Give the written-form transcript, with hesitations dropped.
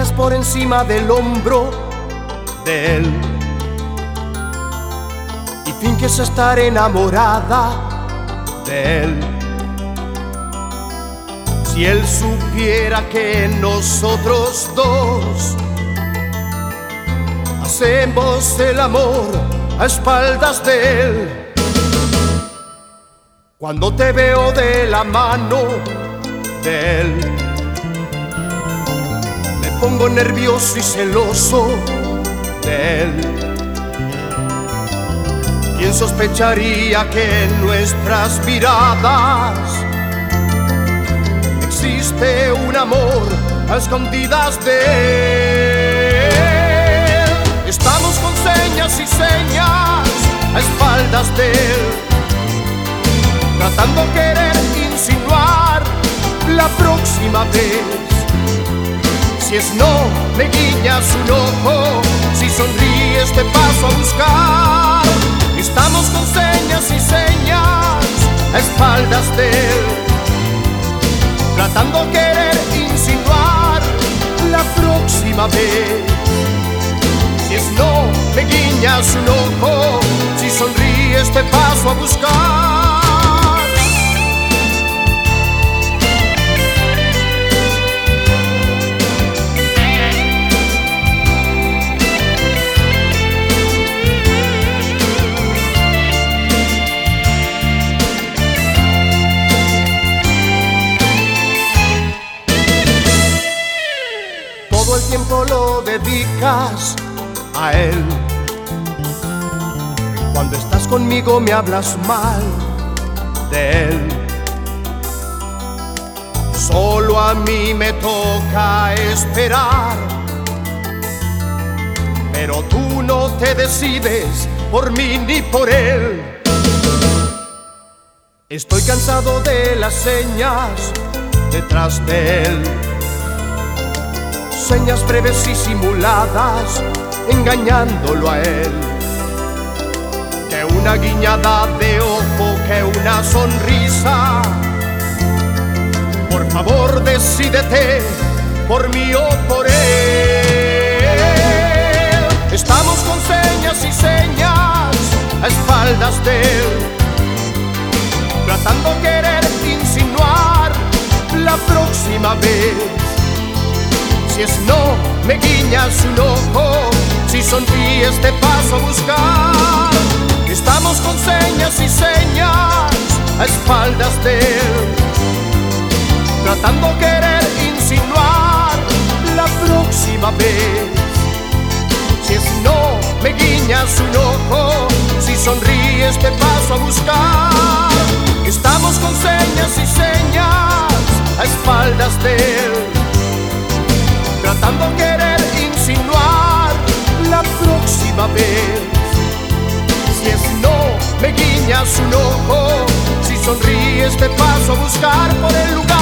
miras por encima del hombro de él y finges estar enamorada de él. Si él supiera que nosotros dos hacemos el amor a espaldas de él. Cuando te veo de la mano de él, me pongo nervioso y celoso de él. ¿Quién sospecharía que en nuestras miradas existe un amor a escondidas de él? Estamos con señas y señas a espaldas de él, tratando querer insinuar la próxima vez. Si es no, me guiñas un ojo, si sonríes te paso a buscar. Estamos con señas y señas a espaldas de él, tratando querer insinuar la próxima vez. Si es no, me guiñas un ojo, si sonríes te paso a buscar. Todo el tiempo lo dedicas a él. Cuando estás conmigo me hablas mal de él. Solo a mí me toca esperar, pero tú no te decides por mí ni por él. Estoy cansado de las señas detrás de él, señas breves y simuladas, engañándolo a él. Que una guiñada de ojo, que una sonrisa. Por favor, decídete por mí o por él. Estamos con señas y señas a espaldas de él, tratando querer insinuar la próxima vez. Si es no, me guiñas un ojo, si sonríes te paso a buscar. Estamos con señas y señas a espaldas de él, tratando querer insinuar la próxima vez. Si es no, me guiñas un ojo, si sonríes te paso a buscar. Estamos con señas y señas a espaldas de él, tratando querer insinuar la próxima vez. Si es no, me guiñas un ojo, si sonríes te paso a buscar por el lugar.